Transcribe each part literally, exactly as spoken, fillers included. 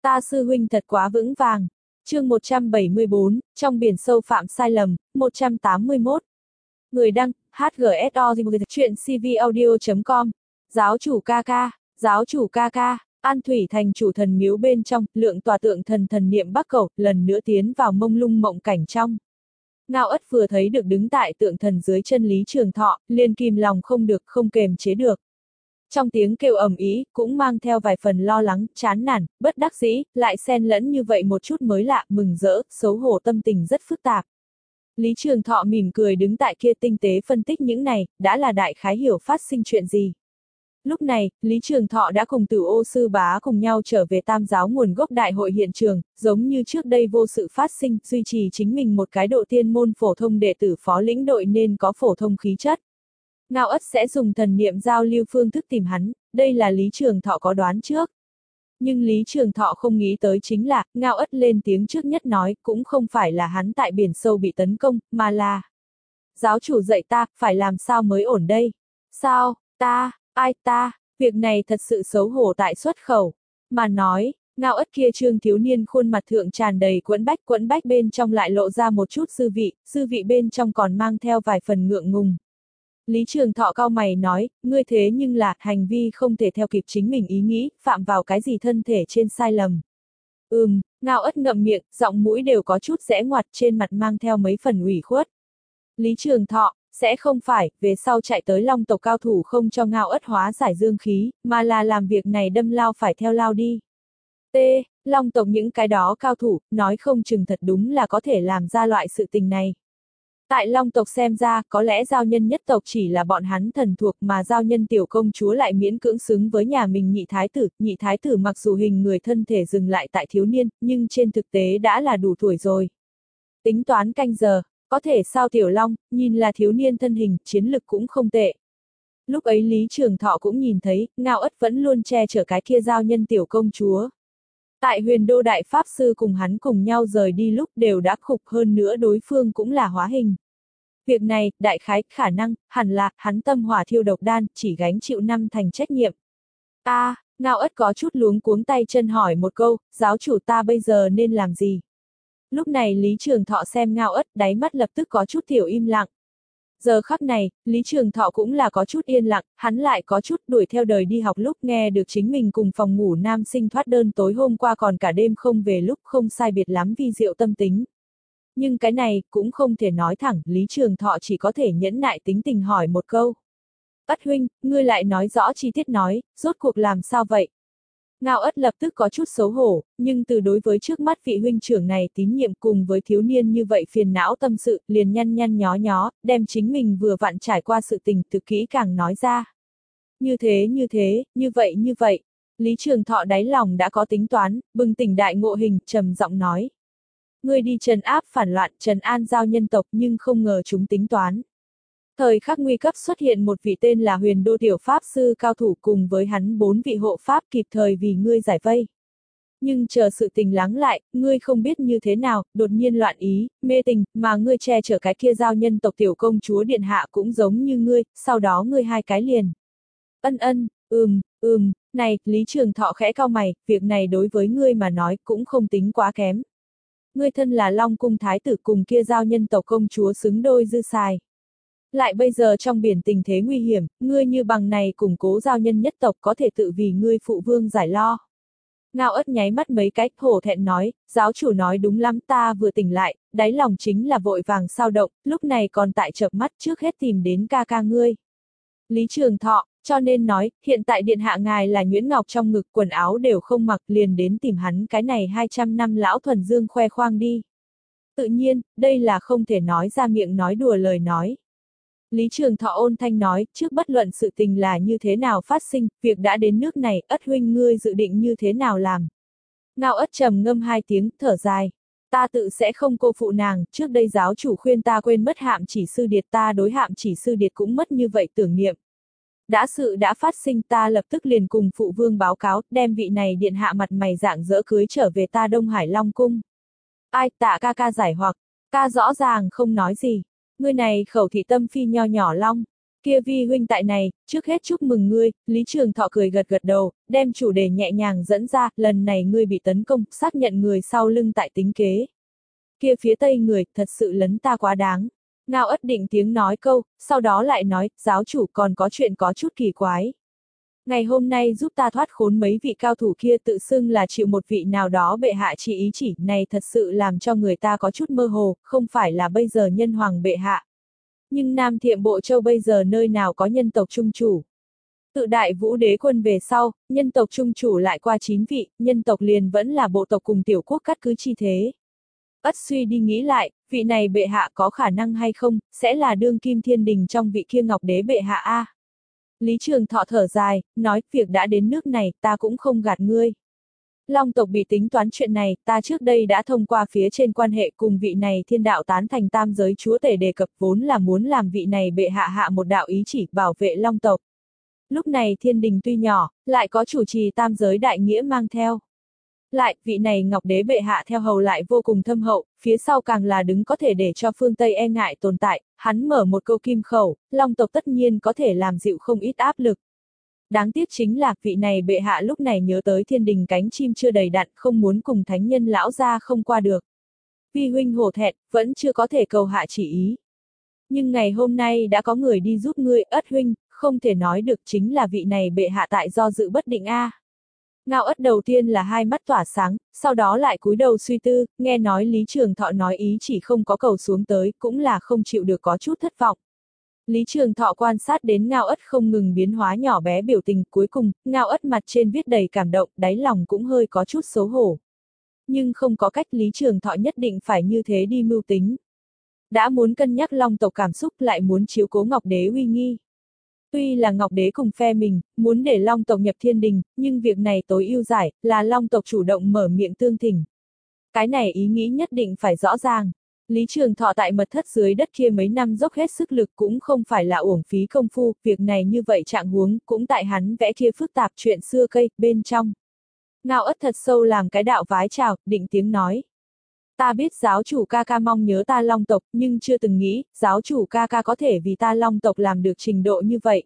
Ta sư huynh thật quá vững vàng. Chương một trăm bảy mươi bốn, trong biển sâu phạm sai lầm, một trăm tám mươi mốt. Người đăng, hát giê ét o chuyện cvaudio chấm com. Giáo chủ ca ca, giáo chủ ca ca, An Thủy thành chủ thần miếu bên trong, lượng tòa tượng thần thần niệm Bắc Cầu, lần nữa tiến vào mông lung mộng cảnh trong. Ngao Ất vừa thấy được đứng tại tượng thần dưới chân Lý Trường Thọ, liền kìm lòng không được, không kềm chế được. Trong tiếng kêu ầm ĩ, cũng mang theo vài phần lo lắng, chán nản, bất đắc dĩ, lại xen lẫn như vậy một chút mới lạ, mừng rỡ, xấu hổ, tâm tình rất phức tạp. Lý Trường Thọ mỉm cười đứng tại kia tinh tế phân tích những này, đã là đại khái hiểu phát sinh chuyện gì. Lúc này, Lý Trường Thọ đã cùng Tử Ô sư bá cùng nhau trở về Tam giáo nguồn gốc đại hội hiện trường, giống như trước đây vô sự phát sinh, duy trì chính mình một cái độ tiên môn phổ thông đệ tử phó lĩnh đội nên có phổ thông khí chất. Ngao Ất sẽ dùng thần niệm giao lưu phương thức tìm hắn, đây là Lý Trường Thọ có đoán trước. Nhưng Lý Trường Thọ không nghĩ tới chính là, Ngao Ất lên tiếng trước nhất nói, cũng không phải là hắn tại biển sâu bị tấn công, mà là giáo chủ dạy ta, phải làm sao mới ổn đây? Sao, ta, ai ta, việc này thật sự xấu hổ tại xuất khẩu. Mà nói, Ngao Ất kia trương thiếu niên khuôn mặt thượng tràn đầy quẫn bách, quẫn bách bên trong lại lộ ra một chút dư vị, dư vị bên trong còn mang theo vài phần ngượng ngùng. Lý Trường Thọ cau mày nói, ngươi thế nhưng là, hành vi không thể theo kịp chính mình ý nghĩ, phạm vào cái gì thân thể trên sai lầm. Ừm, Ngao Ất ngậm miệng, giọng mũi đều có chút rẽ ngoặt, trên mặt mang theo mấy phần ủy khuất. Lý Trường Thọ, sẽ không phải, về sau chạy tới Long tộc cao thủ không cho Ngao Ất hóa giải dương khí, mà là làm việc này đâm lao phải theo lao đi. T. Long tộc những cái đó cao thủ, nói không chừng thật đúng là có thể làm ra loại sự tình này. Tại Long tộc xem ra, có lẽ giao nhân nhất tộc chỉ là bọn hắn thần thuộc mà giao nhân tiểu công chúa lại miễn cưỡng xứng với nhà mình nhị thái tử. Nhị thái tử mặc dù hình người thân thể dừng lại tại thiếu niên, nhưng trên thực tế đã là đủ tuổi rồi. Tính toán canh giờ, có thể sao tiểu Long, nhìn là thiếu niên thân hình, chiến lực cũng không tệ. Lúc ấy Lý Trường Thọ cũng nhìn thấy, Ngao Ất vẫn luôn che chở cái kia giao nhân tiểu công chúa. Tại Huyền Đô Đại Pháp Sư cùng hắn cùng nhau rời đi lúc đều đã khục, hơn nữa đối phương cũng là hóa hình. Việc này, đại khái, khả năng, hẳn là, hắn tâm hỏa thiêu độc đan, chỉ gánh chịu năm thành trách nhiệm. A, à, Ngao Ất có chút luống cuống tay chân hỏi một câu, giáo chủ ta bây giờ nên làm gì? Lúc này Lý Trường Thọ xem Ngao Ất, đáy mắt lập tức có chút tiểu im lặng. Giờ khắc này, Lý Trường Thọ cũng là có chút yên lặng, hắn lại có chút đuổi theo đời đi học lúc nghe được chính mình cùng phòng ngủ nam sinh thoát đơn tối hôm qua còn cả đêm không về lúc không sai biệt lắm vi diệu tâm tính. Nhưng cái này, cũng không thể nói thẳng, Lý Trường Thọ chỉ có thể nhẫn nại tính tình hỏi một câu. Ất huynh, ngươi lại nói rõ chi tiết nói, rốt cuộc làm sao vậy? Ngao Ất lập tức có chút xấu hổ, nhưng từ đối với trước mắt vị huynh trưởng này tín nhiệm cùng với thiếu niên như vậy phiền não tâm sự, liền nhăn nhăn nhó nhó, đem chính mình vừa vặn trải qua sự tình thực kỹ càng nói ra. Như thế như thế, như vậy như vậy, Lý Trường Thọ đáy lòng đã có tính toán, bừng tỉnh đại ngộ hình, trầm giọng nói. Ngươi đi trấn áp phản loạn, trấn an giao nhân tộc nhưng không ngờ chúng tính toán. Thời khắc nguy cấp xuất hiện một vị tên là Huyền Đô Tiểu Pháp Sư cao thủ cùng với hắn bốn vị hộ Pháp kịp thời vì ngươi giải vây. Nhưng chờ sự tình lắng lại, ngươi không biết như thế nào, đột nhiên loạn ý, mê tình, mà ngươi che chở cái kia giao nhân tộc tiểu công chúa điện hạ cũng giống như ngươi, sau đó ngươi hai cái liền. Ân ân, ừm, ừm, này, Lý Trường Thọ khẽ cau mày, việc này đối với ngươi mà nói cũng không tính quá kém. Ngươi thân là Long cung thái tử cùng kia giao nhân tộc công chúa xứng đôi dư xài. Lại bây giờ trong biển tình thế nguy hiểm, ngươi như bằng này củng cố giao nhân nhất tộc có thể tự vì ngươi phụ vương giải lo. Ngao Ất nháy mắt mấy cách, hổ thẹn nói, giáo chủ nói đúng lắm, ta vừa tỉnh lại, đáy lòng chính là vội vàng sao động, lúc này còn tại chợp mắt trước hết tìm đến ca ca ngươi. Lý Trường Thọ, cho nên nói, hiện tại điện hạ ngài là nhuyễn ngọc trong ngực, quần áo đều không mặc, liền đến tìm hắn cái này hai trăm năm lão thuần dương khoe khoang đi. Tự nhiên, đây là không thể nói ra miệng nói đùa lời nói. Lý Trường Thọ ôn thanh nói, trước bất luận sự tình là như thế nào phát sinh, việc đã đến nước này, Ất huynh ngươi dự định như thế nào làm. Ngao Ất trầm ngâm hai tiếng, thở dài. Ta tự sẽ không cô phụ nàng, trước đây giáo chủ khuyên ta quên mất hạm chỉ sư điệt, ta đối hạm chỉ sư điệt cũng mất như vậy tưởng niệm. Đã sự đã phát sinh, ta lập tức liền cùng phụ vương báo cáo, đem vị này điện hạ mặt mày dạng dỡ cưới trở về ta Đông Hải Long cung. Ai, Tạ ca ca giải hoặc, ca rõ ràng không nói gì. Ngươi này khẩu thị tâm phi nho nhỏ Long, Kia vi huynh tại này, trước hết chúc mừng ngươi, Lý Trường Thọ cười gật gật đầu, đem chủ đề nhẹ nhàng dẫn ra, lần này ngươi bị tấn công, xác nhận người sau lưng tại tính kế. Kia phía tây người, thật sự lấn ta quá đáng. Ngao Ất định tiếng nói câu, sau đó lại nói, giáo chủ còn có chuyện có chút kỳ quái. Ngày hôm nay giúp ta thoát khốn mấy vị cao thủ kia tự xưng là chịu một vị nào đó bệ hạ chỉ ý chỉ, này thật sự làm cho người ta có chút mơ hồ, không phải là bây giờ nhân hoàng bệ hạ. Nhưng Nam Thiệm Bộ Châu bây giờ nơi nào có nhân tộc trung chủ. Tự Đại Vũ Đế quân về sau, nhân tộc trung chủ lại qua chín vị, nhân tộc liền vẫn là bộ tộc cùng tiểu quốc cắt cứ chi thế. Ất suy đi nghĩ lại, vị này bệ hạ có khả năng hay không, sẽ là đương kim thiên đình trong vị kia ngọc đế bệ hạ a. Lý Trường Thọ thở dài, nói, việc đã đến nước này, ta cũng không gạt ngươi. Long tộc bị tính toán chuyện này, ta trước đây đã thông qua phía trên quan hệ cùng vị này thiên đạo tán thành tam giới chúa tể đề cập vốn là muốn làm vị này bệ hạ hạ một đạo ý chỉ bảo vệ Long tộc. Lúc này thiên đình tuy nhỏ, lại có chủ trì tam giới đại nghĩa mang theo. Lại, vị này ngọc đế bệ hạ theo hầu lại vô cùng thâm hậu, phía sau càng là đứng có thể để cho phương Tây e ngại tồn tại, hắn mở một câu kim khẩu, Long tộc tất nhiên có thể làm dịu không ít áp lực. Đáng tiếc chính là vị này bệ hạ lúc này nhớ tới thiên đình cánh chim chưa đầy đặn, không muốn cùng thánh nhân lão ra không qua được. Vi huynh hổ thẹn, vẫn chưa có thể cầu hạ chỉ ý. Nhưng ngày hôm nay đã có người đi giúp ngươi, Ất huynh, không thể nói được chính là vị này bệ hạ tại do dự bất định a. À. Ngao Ất đầu tiên là hai mắt tỏa sáng, sau đó lại cúi đầu suy tư, nghe nói Lý Trường Thọ nói ý chỉ không có cầu xuống tới, cũng là không chịu được có chút thất vọng. Lý Trường Thọ quan sát đến Ngao Ất không ngừng biến hóa nhỏ bé biểu tình, cuối cùng, Ngao Ất mặt trên viết đầy cảm động, đáy lòng cũng hơi có chút xấu hổ. Nhưng không có cách, Lý Trường Thọ nhất định phải như thế đi mưu tính. Đã muốn cân nhắc Long tộc cảm xúc, lại muốn chiếu cố Ngọc Đế uy nghi. Tuy là Ngọc Đế cùng phe mình, muốn để Long tộc nhập thiên đình, nhưng việc này tối ưu giải, là Long tộc chủ động mở miệng tương thỉnh. Cái này ý nghĩ nhất định phải rõ ràng. Lý Trường Thọ tại mật thất dưới đất kia mấy năm dốc hết sức lực cũng không phải là uổng phí công phu, việc này như vậy trạng huống, cũng tại hắn vẽ kia phức tạp chuyện xưa cây, bên trong. Ngao Ất thật sâu làm cái đạo vái chào, định tiếng nói. Ta biết giáo chủ ca ca mong nhớ ta Long tộc, nhưng chưa từng nghĩ, giáo chủ ca ca có thể vì ta Long tộc làm được trình độ như vậy.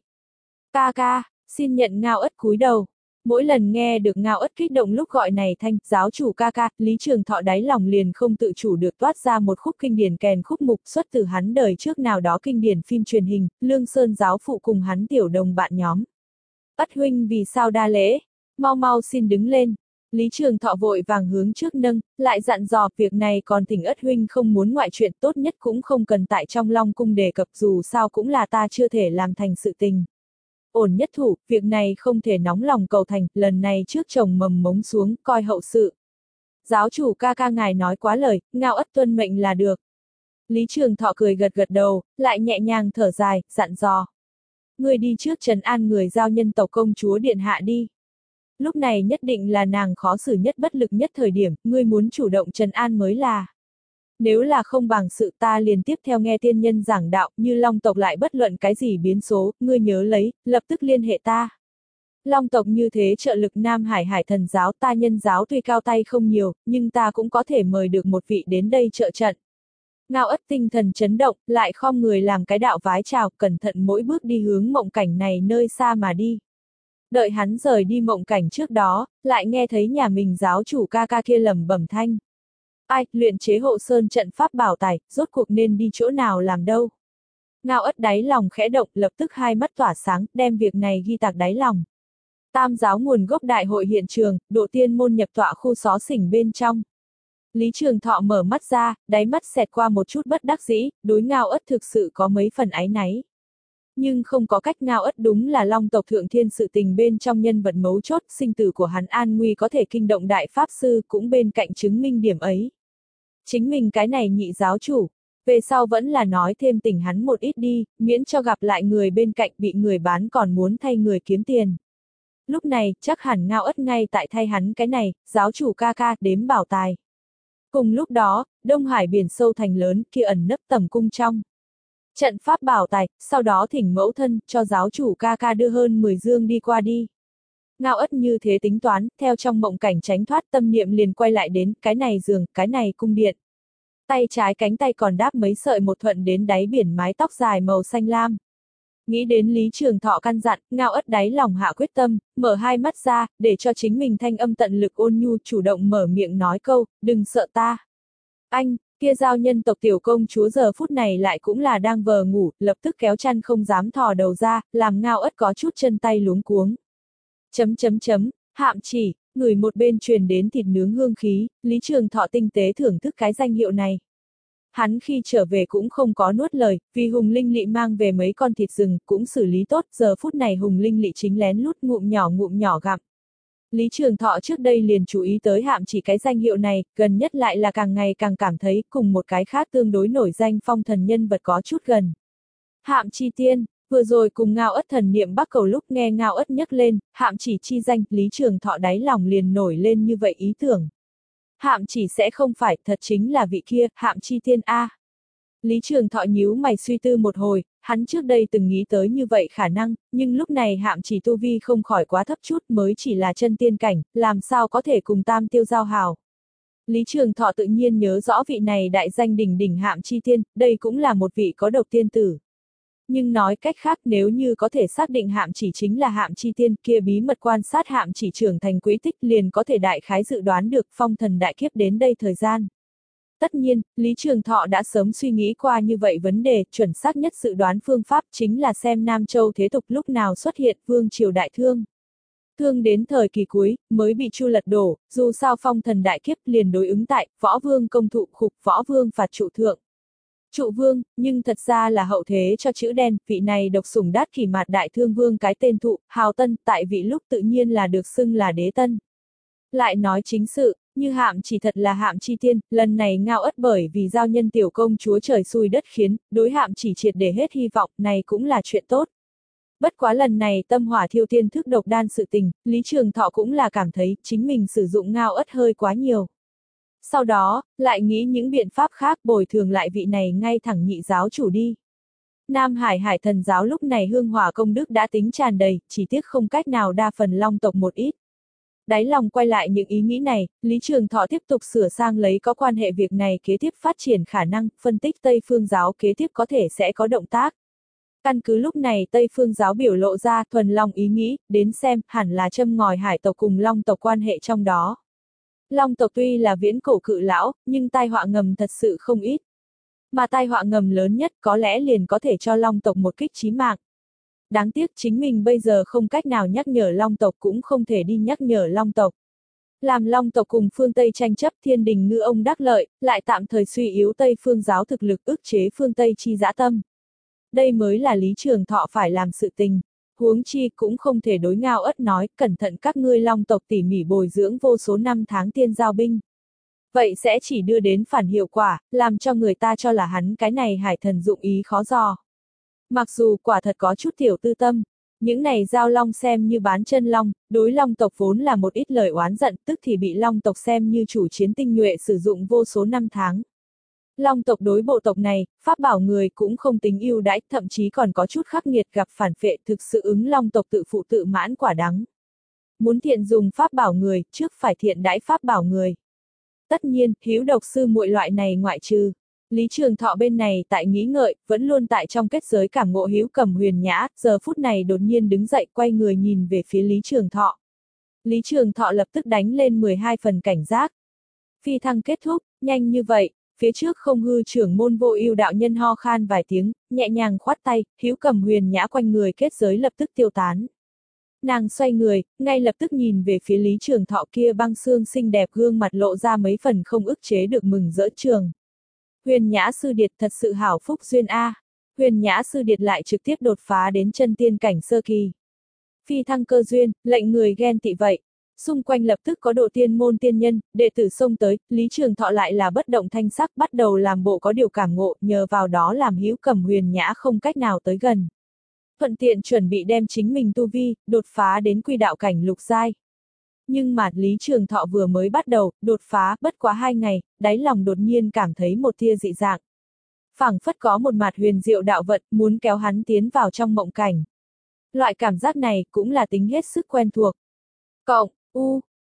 Ca ca, xin nhận Ngao Ất cúi đầu. Mỗi lần nghe được Ngao Ất kích động lúc gọi này thanh, giáo chủ ca ca, Lý Trường Thọ đáy lòng liền không tự chủ được toát ra một khúc kinh điển kèn khúc mục xuất từ hắn đời trước nào đó kinh điển phim truyền hình, Lương Sơn giáo phụ cùng hắn tiểu đồng bạn nhóm. Ất huynh vì sao đa lễ, mau mau xin đứng lên. Lý Trường Thọ vội vàng hướng trước nâng, lại dặn dò, việc này còn thỉnh Ất huynh không muốn ngoại chuyện, tốt nhất cũng không cần tại trong Long cung đề cập, dù sao cũng là ta chưa thể làm thành sự tình. Ổn nhất thủ, việc này không thể nóng lòng cầu thành, lần này trước chồng mầm mống xuống, coi hậu sự. Giáo chủ ca ca ngài nói quá lời, Ngao Ất tuân mệnh là được. Lý Trường Thọ cười gật gật đầu, lại nhẹ nhàng thở dài, dặn dò. Người đi trước trấn an người giao nhân tộc công chúa điện hạ đi. Lúc này nhất định là nàng khó xử nhất bất lực nhất thời điểm, ngươi muốn chủ động trấn an mới là. Nếu là không bằng sự ta liền tiếp theo nghe tiên nhân giảng đạo, như Long tộc lại bất luận cái gì biến số, ngươi nhớ lấy, lập tức liên hệ ta. Long tộc như thế trợ lực Nam Hải Hải thần giáo, ta nhân giáo tuy cao tay không nhiều, nhưng ta cũng có thể mời được một vị đến đây trợ trận. Ngao Ất tinh thần chấn động, lại khom người làm cái đạo vái chào, cẩn thận mỗi bước đi hướng mộng cảnh này nơi xa mà đi. Đợi hắn rời đi mộng cảnh trước đó, lại nghe thấy nhà mình giáo chủ ca ca kia lẩm bẩm thanh. Ai, luyện chế hộ sơn trận pháp bảo tài, rốt cuộc nên đi chỗ nào làm đâu. Ngao Ất đáy lòng khẽ động, lập tức hai mắt tỏa sáng, đem việc này ghi tạc đáy lòng. Tam giáo nguồn gốc đại hội hiện trường, độ tiên môn nhập tọa khu xó xỉnh bên trong. Lý Trường Thọ mở mắt ra, đáy mắt xẹt qua một chút bất đắc dĩ, đối Ngao Ất thực sự có mấy phần áy náy. Nhưng không có cách, Ngao Ất đúng là Long tộc thượng thiên sự tình bên trong nhân vật mấu chốt, sinh tử của hắn an nguy có thể kinh động đại pháp sư, cũng bên cạnh chứng minh điểm ấy. Chính mình cái này nhị giáo chủ, về sau vẫn là nói thêm tỉnh hắn một ít đi, miễn cho gặp lại người bên cạnh bị người bán còn muốn thay người kiếm tiền. Lúc này, chắc hẳn Ngao Ất ngay tại thay hắn cái này, giáo chủ ca ca, đếm bảo tài. Cùng lúc đó, Đông Hải biển sâu thành lớn kia ẩn nấp tầm cung trong. Trận pháp bảo tài, sau đó thỉnh mẫu thân, cho giáo chủ ca ca đưa hơn mười dương đi qua đi. Ngao Ất như thế tính toán, theo trong mộng cảnh tránh thoát tâm niệm liền quay lại đến, cái này giường, cái này cung điện. Tay trái cánh tay còn đáp mấy sợi một thuận đến đáy biển mái tóc dài màu xanh lam. Nghĩ đến Lý Trường Thọ căn dặn, Ngao Ất đáy lòng hạ quyết tâm, mở hai mắt ra, để cho chính mình thanh âm tận lực ôn nhu chủ động mở miệng nói câu, đừng sợ ta. Anh, kia giao nhân tộc tiểu công chúa giờ phút này lại cũng là đang vờ ngủ, lập tức kéo chăn không dám thò đầu ra, làm Ngao Ất có chút chân tay luống cuống. Chấm chấm chấm, hạm chỉ, người một bên truyền đến thịt nướng hương khí, Lý Trường Thọ tinh tế thưởng thức cái danh hiệu này. Hắn khi trở về cũng không có nuốt lời, vì Hùng Linh Lị mang về mấy con thịt rừng, cũng xử lý tốt, giờ phút này Hùng Linh Lị chính lén lút ngụm nhỏ ngụm nhỏ gặm. Lý Trường Thọ trước đây liền chú ý tới hạm chỉ cái danh hiệu này, gần nhất lại là càng ngày càng cảm thấy cùng một cái khác tương đối nổi danh phong thần nhân vật có chút gần. Hạm chi tiên, vừa rồi cùng Ngao Ất thần niệm bắc cầu lúc nghe Ngao Ất nhắc lên, hạm chỉ chi danh, Lý Trường Thọ đáy lòng liền nổi lên như vậy ý tưởng. Hạm chỉ sẽ không phải, thật chính là vị kia, hạm chi tiên A. Lý Trường Thọ nhíu mày suy tư một hồi, hắn trước đây từng nghĩ tới như vậy khả năng, nhưng lúc này hạm chỉ tu vi không khỏi quá thấp chút mới chỉ là chân tiên cảnh, làm sao có thể cùng tam tiêu giao hào. Lý Trường Thọ tự nhiên nhớ rõ vị này đại danh đỉnh đỉnh hạm chi tiên, đây cũng là một vị có độc tiên tử. Nhưng nói cách khác nếu như có thể xác định hạm chỉ chính là hạm chi tiên kia bí mật quan sát hạm chỉ trưởng thành quỹ tích liền có thể đại khái dự đoán được phong thần đại kiếp đến đây thời gian. Tất nhiên, Lý Trường Thọ đã sớm suy nghĩ qua như vậy vấn đề, chuẩn xác nhất dự đoán phương pháp chính là xem Nam Châu thế tục lúc nào xuất hiện vương triều đại thương. Thương đến thời kỳ cuối, mới bị Chu lật đổ, dù sao phong thần đại kiếp liền đối ứng tại, võ vương công thụ khục võ vương phạt trụ thượng. Trụ vương, nhưng thật ra là hậu thế cho chữ đen, vị này độc sủng đát kỷ mạt đại thương vương cái tên thụ, hào tân, tại vị lúc tự nhiên là được xưng là đế tân. Lại nói chính sự, như hạm chỉ thật là hạm chi tiên, lần này Ngao Ất bởi vì giao nhân tiểu công chúa trời xui đất khiến, đối hạm chỉ triệt để hết hy vọng, này cũng là chuyện tốt. Bất quá lần này tâm hỏa thiêu tiên thức độc đan sự tình, Lý Trường Thọ cũng là cảm thấy chính mình sử dụng Ngao Ất hơi quá nhiều. Sau đó, lại nghĩ những biện pháp khác bồi thường lại vị này ngay thẳng nhị giáo chủ đi. Nam Hải Hải thần giáo lúc này hương hỏa công đức đã tính tràn đầy, chỉ tiếc không cách nào đa phần long tộc một ít. Đáy lòng quay lại những ý nghĩ này, Lý Trường Thọ tiếp tục sửa sang lấy có quan hệ việc này kế tiếp phát triển khả năng, phân tích Tây Phương giáo kế tiếp có thể sẽ có động tác. Căn cứ lúc này Tây Phương giáo biểu lộ ra thuần long ý nghĩ, đến xem, hẳn là châm ngòi hải tộc cùng long tộc quan hệ trong đó. Long tộc tuy là viễn cổ cự lão, nhưng tai họa ngầm thật sự không ít. Mà tai họa ngầm lớn nhất có lẽ liền có thể cho long tộc một kích chí mạng. Đáng tiếc chính mình bây giờ không cách nào nhắc nhở long tộc cũng không thể đi nhắc nhở long tộc. Làm long tộc cùng phương Tây tranh chấp thiên đình ngư ông đắc lợi, lại tạm thời suy yếu Tây Phương giáo thực lực ức chế phương Tây chi dã tâm. Đây mới là Lý Trường Thọ phải làm sự tình. Huống chi cũng không thể đối Ngao Ất nói, cẩn thận các ngươi long tộc tỉ mỉ bồi dưỡng vô số năm tháng tiên giao binh. Vậy sẽ chỉ đưa đến phản hiệu quả, làm cho người ta cho là hắn cái này hải thần dụng ý khó dò. Mặc dù quả thật có chút tiểu tư tâm, những này giao long xem như bán chân long, đối long tộc vốn là một ít lời oán giận, tức thì bị long tộc xem như chủ chiến tinh nhuệ sử dụng vô số năm tháng. Long tộc đối bộ tộc này, pháp bảo người cũng không tính ưu đãi, thậm chí còn có chút khắc nghiệt gặp phản phệ, thực sự ứng long tộc tự phụ tự mãn quả đắng. Muốn thiện dùng pháp bảo người, trước phải thiện đãi pháp bảo người. Tất nhiên, hữu độc sư muội loại này ngoại trừ. Lý Trường Thọ bên này tại nghĩ ngợi, vẫn luôn tại trong kết giới cảm ngộ hữu cầm huyền nhã, giờ phút này đột nhiên đứng dậy quay người nhìn về phía Lý Trường Thọ. Lý Trường Thọ lập tức đánh lên mười hai phần cảnh giác. Phi thăng kết thúc, nhanh như vậy. Phía trước không hư trưởng môn vô ưu đạo nhân ho khan vài tiếng, nhẹ nhàng khoát tay, hữu cầm huyền nhã quanh người kết giới lập tức tiêu tán. Nàng xoay người, ngay lập tức nhìn về phía Lý Trường Thọ kia băng xương xinh đẹp gương mặt lộ ra mấy phần không ức chế được mừng rỡ trường. Huyền nhã sư điệt thật sự hảo phúc duyên A. Huyền nhã sư điệt lại trực tiếp đột phá đến chân tiên cảnh sơ kỳ. Phi thăng cơ duyên, lệnh người ghen tị vậy. Xung quanh lập tức có độ tiên môn tiên nhân, đệ tử xông tới, Lý Trường Thọ lại là bất động thanh sắc bắt đầu làm bộ có điều cảm ngộ, nhờ vào đó làm hữu cầm huyền nhã không cách nào tới gần. Thuận tiện chuẩn bị đem chính mình tu vi, đột phá đến quy đạo cảnh lục giai. Nhưng mà Lý Trường Thọ vừa mới bắt đầu, đột phá, bất quá hai ngày, đáy lòng đột nhiên cảm thấy một tia dị dạng. Phảng phất có một mặt huyền diệu đạo vận, muốn kéo hắn tiến vào trong mộng cảnh. Loại cảm giác này cũng là tính hết sức quen thuộc. Cộng, u,